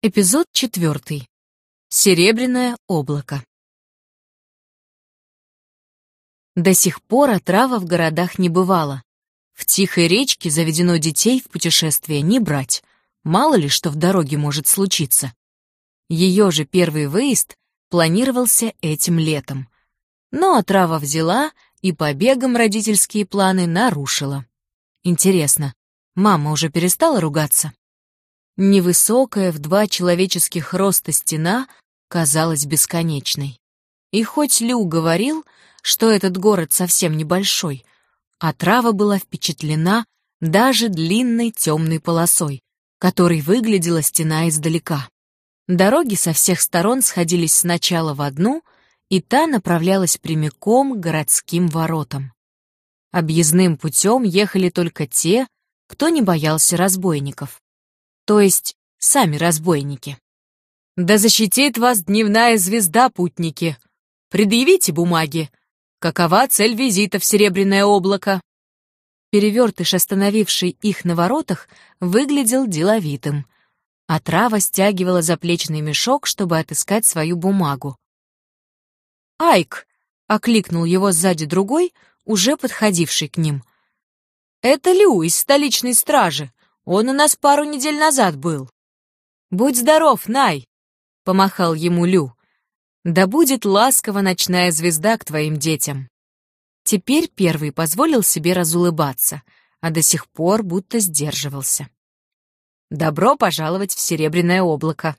Эпизод 4. Серебряное облако. До сих пор отрава в городах не бывало. В тихой речке заведено детей в путешествие не брать. Мало ли что в дороге может случиться. Ее же первый выезд планировался этим летом. Но отрава взяла и побегом родительские планы нарушила. Интересно, мама уже перестала ругаться? Невысокая в 2 человеческих роста стена казалась бесконечной. И хоть Лю говорил, что этот город совсем небольшой, отрава была впечатлена даже длинной темной полосой, которой выглядела стена издалека. Дороги со всех сторон сходились сначала в одну, и та направлялась прямиком к городским воротам. Объездным путем ехали только те, кто не боялся разбойников. То есть сами разбойники. «Да защитит вас дневная звезда, путники! Предъявите бумаги! Какова цель визита в Серебряное облако?» Перевертыш, остановивший их на воротах, выглядел деловитым. Отрава стягивала заплечный мешок, чтобы отыскать свою бумагу. «Айк!» — окликнул его сзади другой, уже подходивший к ним. «Это Лю из столичной стражи. Он у нас пару недель назад был». «Будь здоров, Най!» — помахал ему Лю. «Да будет ласкова ночная звезда к твоим детям». Теперь первый позволил себе разулыбаться, а до сих пор будто сдерживался. «Добро пожаловать в Серебряное облако».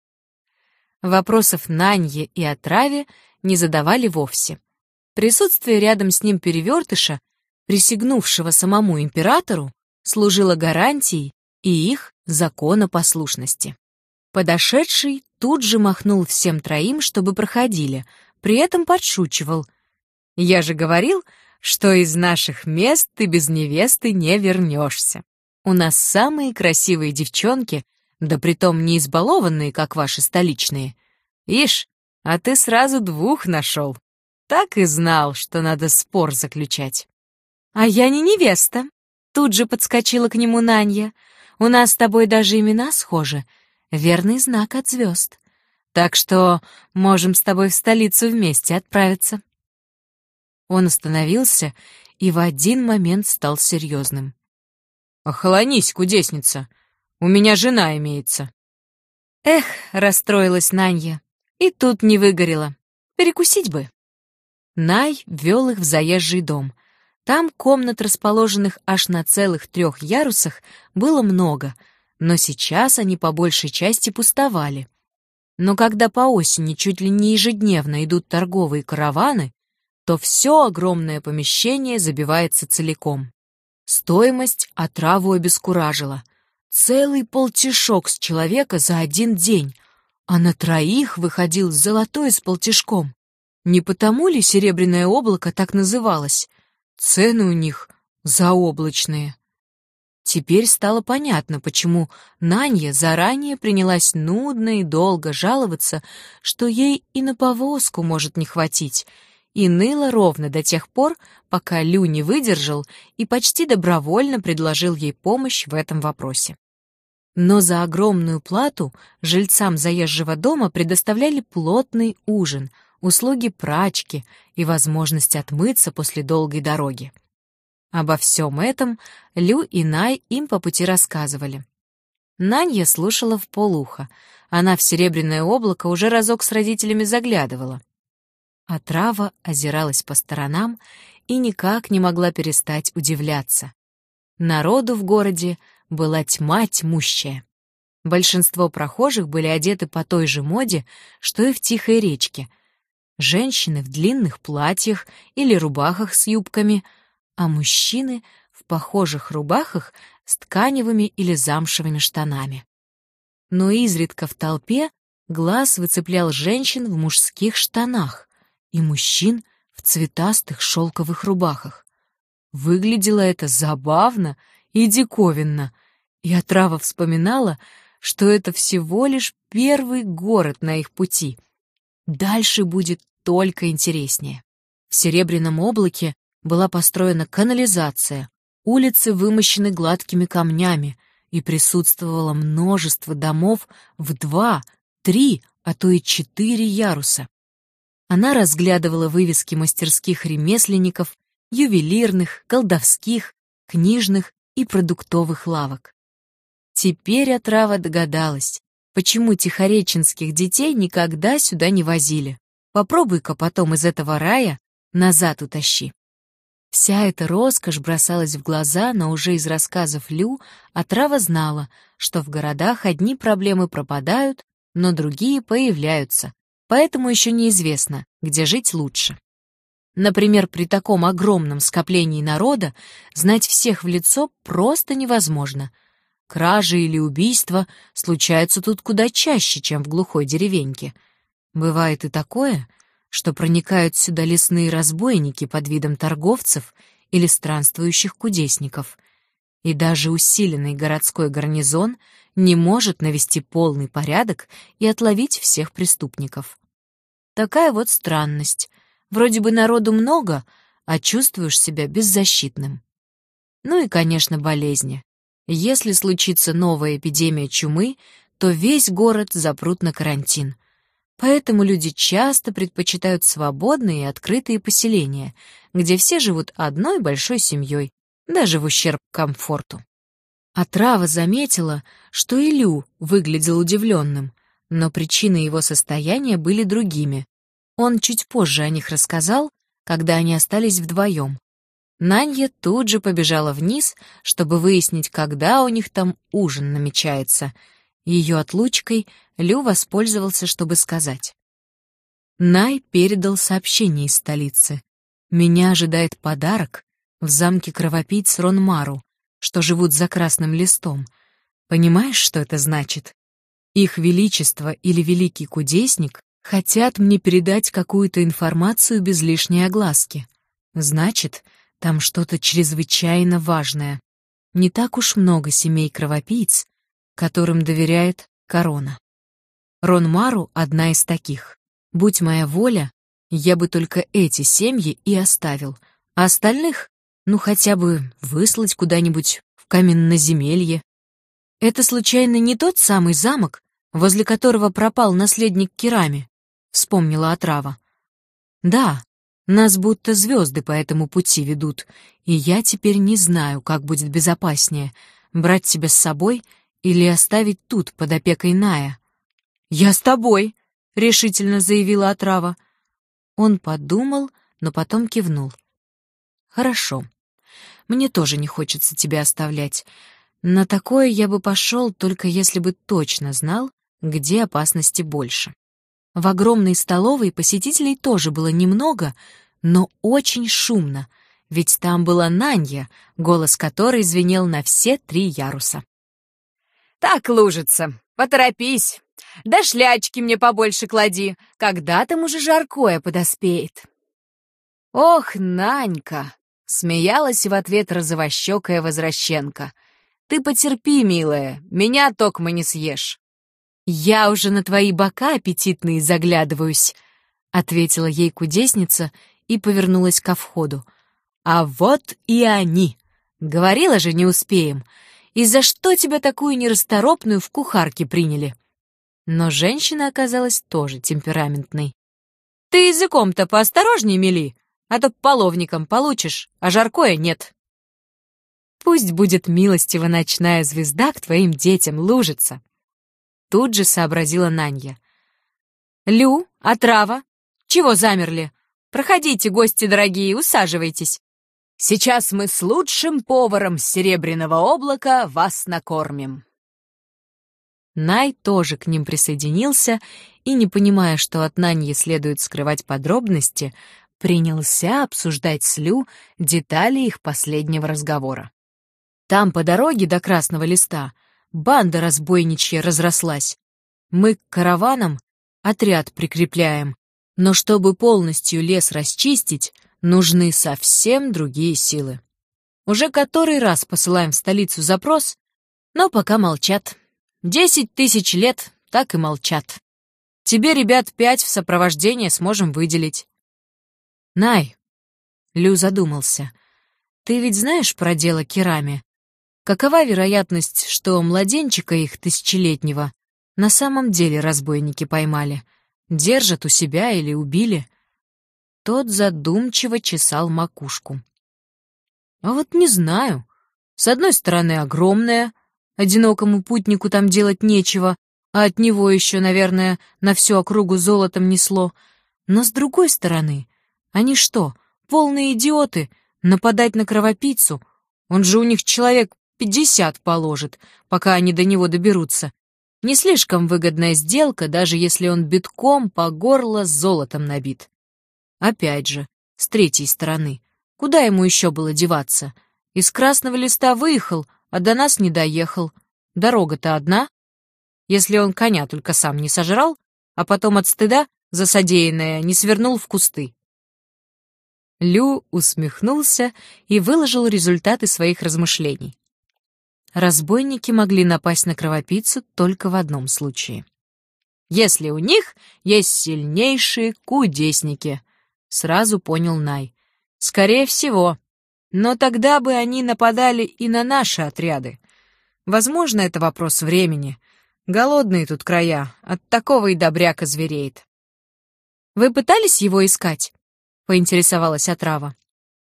Вопросов Нанье и отраве не задавали вовсе. Присутствие рядом с ним перевертыша, присягнувшего самому императору, служила гарантией и их законопослушности. Подошедший тут же махнул всем троим, чтобы проходили, при этом подшучивал. «Я же говорил, что из наших мест ты без невесты не вернешься. У нас самые красивые девчонки, да притом не избалованные, как ваши столичные. Ишь, а ты сразу 2 нашел. Так и знал, что надо спор заключать». «А я не невеста», — тут же подскочила к нему Нанья. «У нас с тобой даже имена схожи. Верный знак от звезд. Так что можем с тобой в столицу вместе отправиться». Он остановился и в один момент стал серьезным. «Охолонись, кудесница, у меня жена имеется». «Эх», — расстроилась Нанья, — «и тут не выгорело. Перекусить бы». Най вел их в заезжий дом. Там комнат, расположенных аж на целых 3 ярусах, было много, но сейчас они по большей части пустовали. Но когда по осени чуть ли не ежедневно идут торговые караваны, то все огромное помещение забивается целиком. Стоимость отраву обескуражила. Целый полтишок с человека за 1 день, а на 3 выходил золотой с полтишком. Не потому ли Серебряное облако так называлось? Цены у них заоблачные. Теперь стало понятно, почему Нанья заранее принялась нудно и долго жаловаться, что ей и на повозку может не хватить, и ныла ровно до тех пор, пока Лю не выдержал и почти добровольно предложил ей помощь в этом вопросе. Но за огромную плату жильцам заезжего дома предоставляли плотный ужин, услуги прачки и возможность отмыться после долгой дороги. Обо всем этом Лю и Най им по пути рассказывали. Нанья слушала вполуха. Она в Серебряное облако уже разок с родителями заглядывала. Отрава озиралась по сторонам и никак не могла перестать удивляться. Народу в городе была тьма тьмущая. Большинство прохожих были одеты по той же моде, что и в Тихой речке. Женщины в длинных платьях или рубахах с юбками, а мужчины в похожих рубахах с тканевыми или замшевыми штанами. Но изредка в толпе глаз выцеплял женщин в мужских штанах и мужчин в цветастых шелковых рубахах. Выглядело это забавно и диковинно, и отрава вспоминала, что это всего лишь первый город на их пути. Дальше будет только интереснее. В Серебряном облаке была построена канализация, улицы вымощены гладкими камнями, и присутствовало множество домов в 2, 3, а то и 4 яруса. Она разглядывала вывески мастерских ремесленников, ювелирных, колдовских, книжных и продуктовых лавок. Теперь отрава догадалась, почему тихореченских детей никогда сюда не возили. Попробуй-ка потом из этого рая назад утащи. Вся эта роскошь бросалась в глаза, но уже из рассказов Лю отрава знала, что в городах одни проблемы пропадают, но другие появляются, поэтому еще неизвестно, где жить лучше. Например, при таком огромном скоплении народа знать всех в лицо просто невозможно. Кражи или убийства случаются тут куда чаще, чем в глухой деревеньке. Бывает и такое, что проникают сюда лесные разбойники под видом торговцев или странствующих кудесников. И даже усиленный городской гарнизон не может навести полный порядок и отловить всех преступников. Такая вот странность. Вроде бы народу много, а чувствуешь себя беззащитным. Ну и, конечно, болезни. Если случится новая эпидемия чумы, то весь город запрут на карантин. Поэтому люди часто предпочитают свободные и открытые поселения, где все живут одной большой семьей, даже в ущерб комфорту. Отрава заметила, что и Лю выглядел удивленным, но причины его состояния были другими. Он чуть позже о них рассказал, когда они остались вдвоем. Нанья тут же побежала вниз, чтобы выяснить, когда у них там ужин намечается. Ее отлучкой Лю воспользовался, чтобы сказать. Най передал сообщение из столицы. «Меня ожидает подарок в замке кровопийц Ронмару, что живут за красным листом. Понимаешь, что это значит? Их величество или великий кудесник хотят мне передать какую-то информацию без лишней огласки. Значит, там что-то чрезвычайно важное. Не так уж много семей кровопийц, которым доверяет корона. Ронмару — одна из таких. Будь моя воля, я бы только эти семьи и оставил, а остальных, ну хотя бы выслать куда-нибудь в каменноземелье. Это случайно не тот самый замок, возле которого пропал наследник Кирами?» — вспомнила отрава. «Да, нас будто звезды по этому пути ведут, и я теперь не знаю, как будет безопаснее — брать тебя с собой или оставить тут под опекой Ная». «Я с тобой», — решительно заявила отрава. Он подумал, но потом кивнул. «Хорошо. Мне тоже не хочется тебя оставлять. На такое я бы пошел, только если бы точно знал, где опасности больше». В огромной столовой посетителей тоже было немного, но очень шумно, ведь там была Нанья, голос которой звенел на все 3 яруса. «Так, лужица, поторопись, да шлячки мне побольше клади, когда там уже жаркое подоспеет». «Ох, Нанька!» — смеялась в ответ розовощекая возвращенка. «Ты потерпи, милая, меня токмо не съешь». «Я уже на твои бока аппетитные заглядываюсь», — ответила ей кудесница и повернулась ко входу. «А вот и они. Говорила же, не успеем. И за что тебя такую нерасторопную в кухарке приняли?» Но женщина оказалась тоже темпераментной. «Ты языком-то поосторожней мели, а то половником получишь, а жаркое нет». «Пусть будет милостива ночная звезда к твоим детям, лужица», — тут же сообразила Нанья. «Лю, отрава, чего замерли? Проходите, гости дорогие, усаживайтесь. Сейчас мы с лучшим поваром с Серебряного облака вас накормим». Най тоже к ним присоединился и, не понимая, что от Наньи следует скрывать подробности, принялся обсуждать с Лю детали их последнего разговора. Там по дороге до Красного Листа банда разбойничья разрослась. Мы к караванам отряд прикрепляем, но чтобы полностью лес расчистить, нужны совсем другие силы. Уже который раз посылаем в столицу запрос, но пока молчат. 10 000 лет так и молчат. Тебе, ребят, 5 в сопровождение сможем выделить. Най, Лю задумался, ты ведь знаешь про дело Кирами? Какова вероятность, что младенчика их тысячелетнего на самом деле разбойники поймали, держат у себя или убили? Тот задумчиво чесал макушку. А вот не знаю. С одной стороны, огромная, одинокому путнику там делать нечего, а от него еще, наверное, на всю округу золотом несло. Но с другой стороны, они что, полные идиоты, нападать на кровопийцу? Он же у них человек 50 положит, пока они до него доберутся. Не слишком выгодная сделка, даже если он битком по горло золотом набит. Опять же, с третьей стороны, куда ему еще было деваться? Из Красного Листа выехал, а до нас не доехал. Дорога-то одна. Если он коня только сам не сожрал, а потом от стыда за содеянное не свернул в кусты. Лю усмехнулся и выложил результаты своих размышлений. Разбойники могли напасть на кровопийцу только в одном случае. Если у них есть сильнейшие кудесники, сразу понял Най. Скорее всего. Но тогда бы они нападали и на наши отряды. Возможно, это вопрос времени. Голодные тут края, от такого и добряка звереет. «Вы пытались его искать?» — поинтересовалась отрава.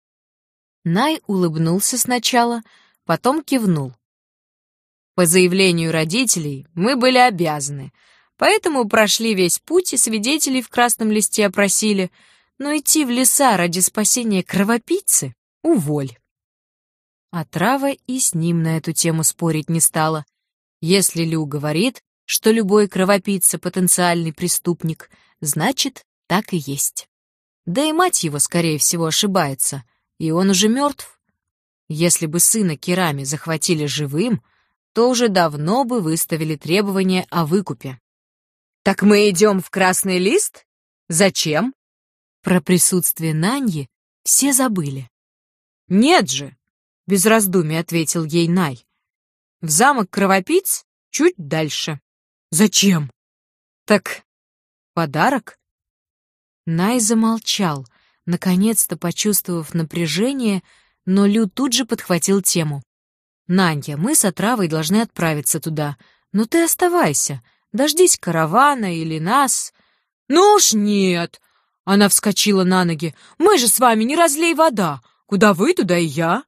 Най улыбнулся сначала, потом кивнул. По заявлению родителей мы были обязаны, поэтому прошли весь путь и свидетелей в Красном Листе опросили, но идти в леса ради спасения кровопийцы — уволь. Отрава и с ним на эту тему спорить не стала. Если Лю говорит, что любой кровопийца — потенциальный преступник, значит, так и есть. Да и мать его, скорее всего, ошибается, и он уже мертв. Если бы сына Кирами захватили живым, то уже давно бы выставили требования о выкупе. «Так мы идем в Красный Лист? Зачем?» Про присутствие Наньи все забыли. «Нет же!» — без раздумий ответил ей Най. «В замок кровопийц чуть дальше». «Зачем?» «Так подарок?» Най замолчал, наконец-то почувствовав напряжение, но Лю тут же подхватил тему. «Нанья, мы с отравой должны отправиться туда, но ты оставайся, дождись каравана или нас». «Ну уж нет!» — она вскочила на ноги. «Мы же с вами не разлей вода. Куда вы, туда и я».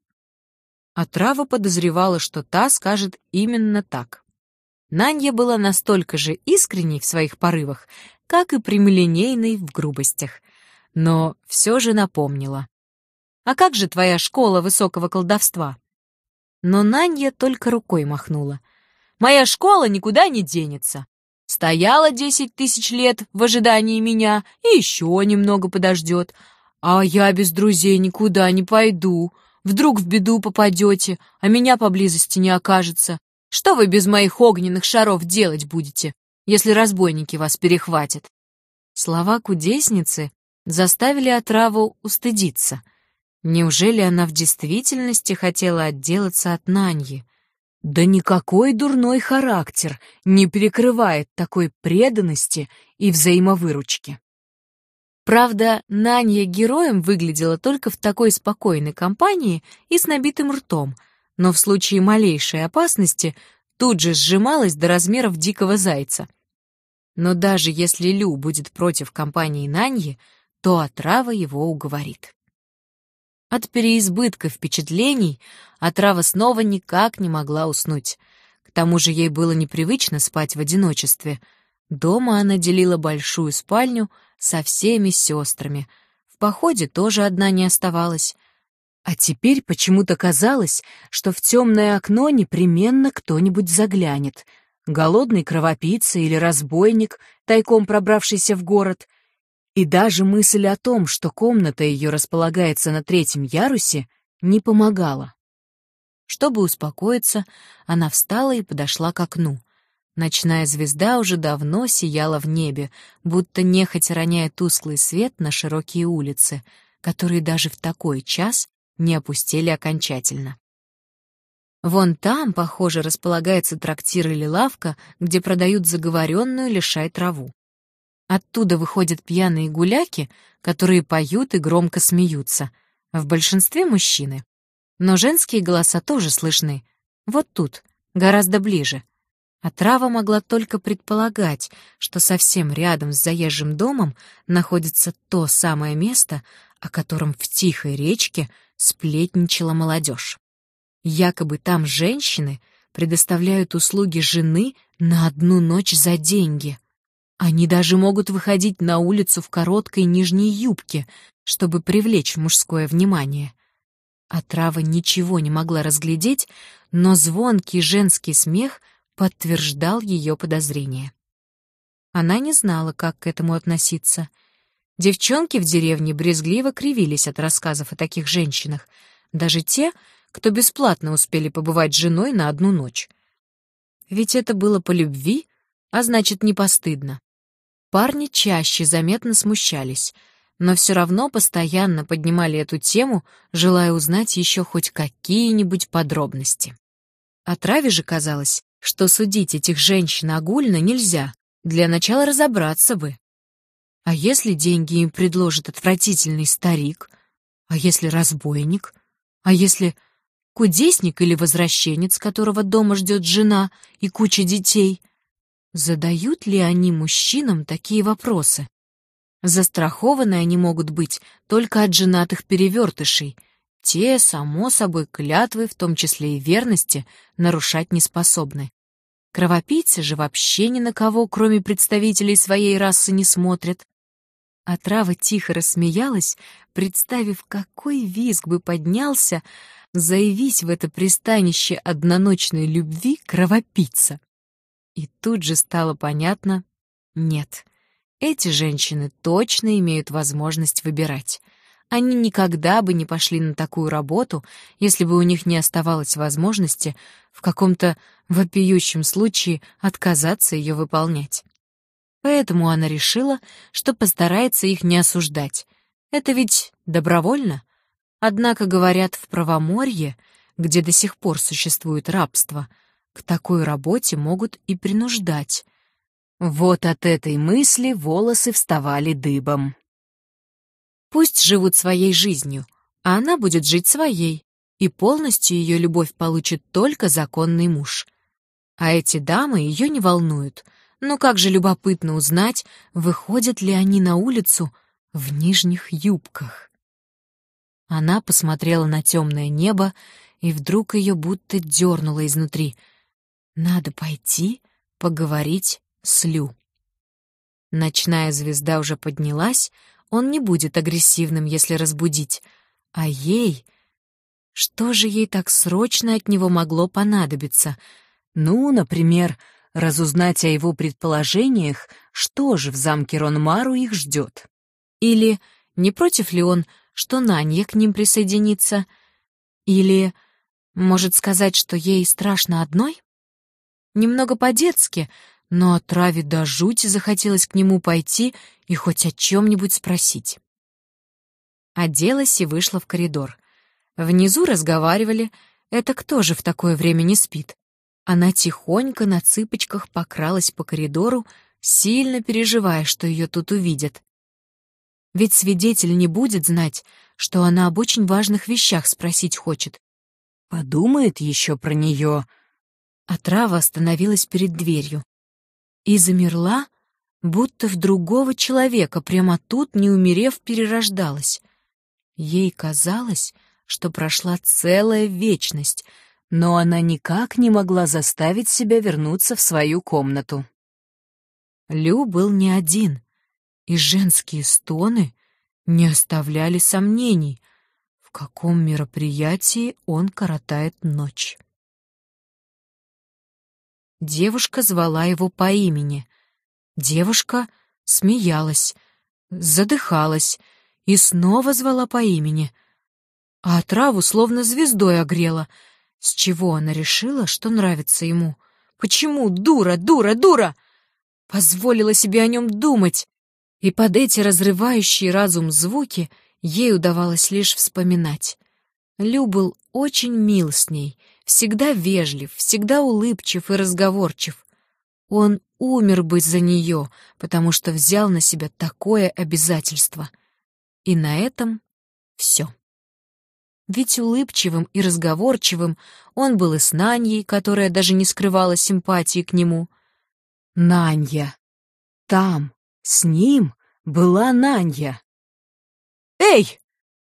Отрава подозревала, что та скажет именно так. Нанья была настолько же искренней в своих порывах, как и прямолинейной в грубостях, но все же напомнила. «А как же твоя школа высокого колдовства?» Но Нанья только рукой махнула. «Моя школа никуда не денется. Стояла 10 тысяч лет в ожидании меня и еще немного подождет. А я без друзей никуда не пойду. Вдруг в беду попадете, а меня поблизости не окажется. Что вы без моих огненных шаров делать будете, если разбойники вас перехватят?» Слова кудесницы заставили отраву устыдиться. Неужели она в действительности хотела отделаться от Наньи? Да никакой дурной характер не перекрывает такой преданности и взаимовыручки. Правда, Нанья героем выглядела только в такой спокойной компании и с набитым ртом, но в случае малейшей опасности тут же сжималась до размеров дикого зайца. Но даже если Лю будет против компании Наньи, то отрава его уговорит. От переизбытка впечатлений отрава снова никак не могла уснуть. К тому же ей было непривычно спать в одиночестве. Дома она делила большую спальню со всеми сестрами. В походе тоже одна не оставалась. А теперь почему-то казалось, что в темное окно непременно кто-нибудь заглянет. Голодный кровопийца или разбойник, тайком пробравшийся в город. И даже мысль о том, что комната ее располагается на 3-м ярусе, не помогала. Чтобы успокоиться, она встала и подошла к окну. Ночная звезда уже давно сияла в небе, будто нехотя роняя тусклый свет на широкие улицы, которые даже в такой час не опустели окончательно. Вон там, похоже, располагается трактир или лавка, где продают заговоренную лишай траву. Оттуда выходят пьяные гуляки, которые поют и громко смеются. В большинстве мужчины. Но женские голоса тоже слышны. Вот тут, гораздо ближе. Отрава могла только предполагать, что совсем рядом с заезжим домом находится то самое место, о котором в тихой речке сплетничала молодежь. Якобы там женщины предоставляют услуги жены на одну ночь за деньги. Они даже могут выходить на улицу в короткой нижней юбке, чтобы привлечь мужское внимание. Отрава ничего не могла разглядеть, но звонкий женский смех подтверждал ее подозрения. Она не знала, как к этому относиться. Девчонки в деревне брезгливо кривились от рассказов о таких женщинах, даже те, кто бесплатно успели побывать с женой на одну ночь. Ведь это было по любви, а значит, не постыдно. Парни чаще заметно смущались, но все равно постоянно поднимали эту тему, желая узнать еще хоть какие-нибудь подробности. Отраве же казалось, что судить этих женщин огульно нельзя, для начала разобраться бы. А если деньги им предложит отвратительный старик? А если разбойник? А если кудесник или возвращенец, которого дома ждет жена и куча детей? Задают ли они мужчинам такие вопросы? Застрахованы они могут быть только от женатых перевертышей. Те, само собой, клятвы, в том числе и верности, нарушать не способны. Кровопийцы же вообще ни на кого, кроме представителей своей расы, не смотрят. Отрава тихо рассмеялась, представив, какой визг бы поднялся, заявись в это пристанище одноночной любви кровопийца. И тут же стало понятно — нет, эти женщины точно имеют возможность выбирать. Они никогда бы не пошли на такую работу, если бы у них не оставалось возможности в каком-то вопиющем случае отказаться ее выполнять. Поэтому она решила, что постарается их не осуждать. Это ведь добровольно. Однако, говорят, в Правоморье, где до сих пор существует рабство, к такой работе могут и принуждать. Вот от этой мысли волосы вставали дыбом. Пусть живут своей жизнью, а она будет жить своей, и полностью ее любовь получит только законный муж. А эти дамы ее не волнуют. Но как же любопытно узнать, выходят ли они на улицу в нижних юбках. Она посмотрела на темное небо, и вдруг ее будто дернуло изнутри. Надо пойти поговорить с Лю. Ночная звезда уже поднялась, он не будет агрессивным, если разбудить. А ей... Что же ей так срочно от него могло понадобиться? Ну, например, разузнать о его предположениях, что же в замке Ронмару их ждет. Или не против ли он, что Нанья к ним присоединится? Или может сказать, что ей страшно одной? Немного по-детски, но Отраве до жути захотелось к нему пойти и хоть о чем-нибудь спросить. Оделась и вышла в коридор. Внизу разговаривали. Это кто же в такое время не спит? Она тихонько на цыпочках покралась по коридору, сильно переживая, что ее тут увидят. Ведь свидетель не будет знать, что она об очень важных вещах спросить хочет. Подумает еще про нее. Отрава остановилась перед дверью и замерла, будто в другого человека прямо тут, не умерев, перерождалась. Ей казалось, что прошла целая вечность, но она никак не могла заставить себя вернуться в свою комнату. Лю был не один, и женские стоны не оставляли сомнений, в каком мероприятии он коротает ночь. Девушка звала его по имени. Девушка смеялась, задыхалась и снова звала по имени. А Отраву словно звездой огрела. С чего она решила, что нравится ему? Почему? Дура, дура, дура! Позволила себе о нем думать. И под эти разрывающие разум звуки ей удавалось лишь вспоминать. Лю был очень мил с ней, всегда вежлив, всегда улыбчив и разговорчив. Он умер бы за нее, потому что взял на себя такое обязательство. И на этом все. Ведь улыбчивым и разговорчивым он был и с Наньей, которая даже не скрывала симпатии к нему. Нанья. Там, с ним, была Нанья. «Эй!»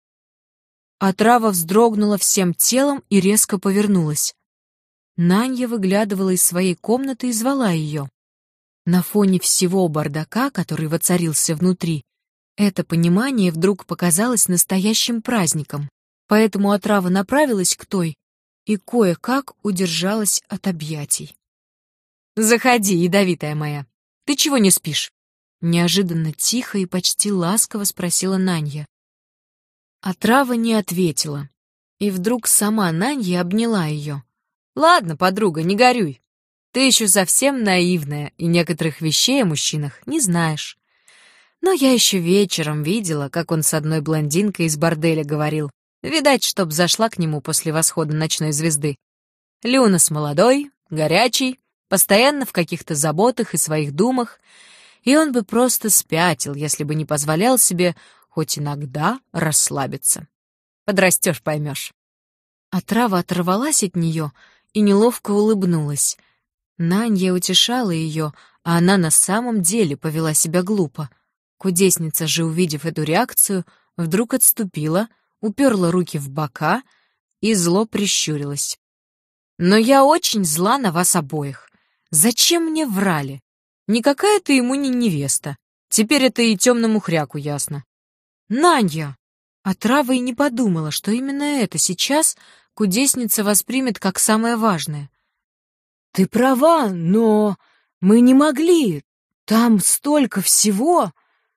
Отрава вздрогнула всем телом и резко повернулась. Нанья выглядывала из своей комнаты и звала ее. На фоне всего бардака, который воцарился внутри, это понимание вдруг показалось настоящим праздником, поэтому отрава направилась к той и кое-как удержалась от объятий. «Заходи, ядовитая моя. Ты чего не спишь?» Неожиданно тихо и почти ласково спросила Нанья. Отрава не ответила, и вдруг сама Нанья обняла ее. «Ладно, подруга, не горюй. Ты еще совсем наивная и некоторых вещей о мужчинах не знаешь. Но я еще вечером видела, как он с одной блондинкой из борделя говорил. Видать, чтоб зашла к нему после восхода ночной звезды. Люнас молодой, горячий, постоянно в каких-то заботах и своих думах, и он бы просто спятил, если бы не позволял себе хоть иногда расслабиться. Подрастешь, поймешь». Отрава оторвалась от нее и неловко улыбнулась. Нанья утешала ее, а она на самом деле повела себя глупо. Кудесница же, увидев эту реакцию, вдруг отступила, уперла руки в бока и зло прищурилась. «Но я очень зла на вас обоих. Зачем мне врали? Никакая ты ему не невеста. Теперь это и темному хряку ясно». «Нанья!» Отрава и не подумала, что именно это сейчас кудесница воспримет как самое важное. Ты права, но мы не могли. Там столько всего.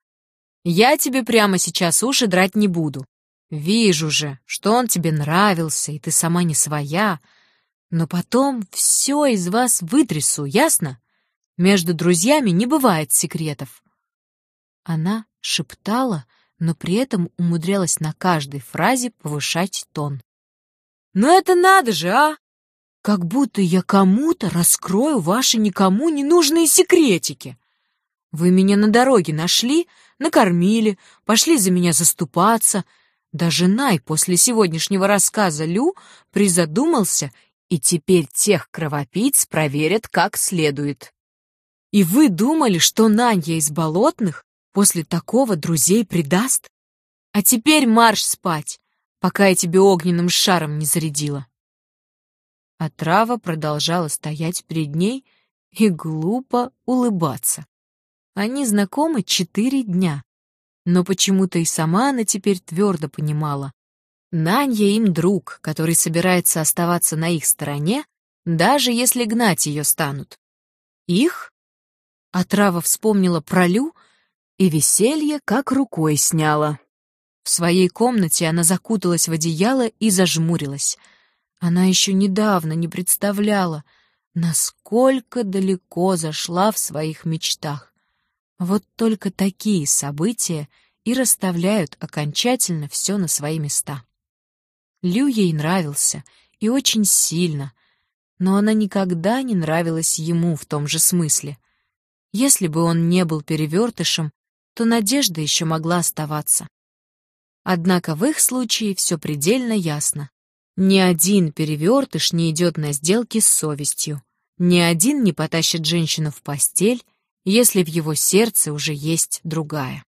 Я тебе прямо сейчас уши драть не буду. Вижу же, что он тебе нравился, и ты сама не своя. Но потом все из вас вытрясу, ясно? Между друзьями не бывает секретов». Она шептала, но при этом умудрялась на каждой фразе повышать тон. «Ну это надо же, а! Как будто я кому-то раскрою ваши никому не нужные секретики. Вы меня на дороге нашли, накормили, пошли за меня заступаться. Даже Най после сегодняшнего рассказа Лю призадумался, и теперь тех кровопийц проверят как следует. И вы думали, что Нанья из Болотных после такого друзей предаст? А теперь марш спать, пока я тебе огненным шаром не зарядила». Отрава продолжала стоять перед ней и глупо улыбаться. Они знакомы 4 дня, но почему-то и сама она теперь твердо понимала. Нанья им друг, который собирается оставаться на их стороне, даже если гнать ее станут. Их? Отрава вспомнила про Лю, и веселье как рукой сняло. В своей комнате она закуталась в одеяло и зажмурилась. Она еще недавно не представляла, насколько далеко зашла в своих мечтах. Вот только такие события и расставляют окончательно все на свои места. Лю ей нравился, и очень сильно, но она никогда не нравилась ему в том же смысле. Если бы он не был перевертышем, то надежда еще могла оставаться. Однако в их случае все предельно ясно. Ни один перевертыш не идет на сделки с совестью. Ни один не потащит женщину в постель, если в его сердце уже есть другая.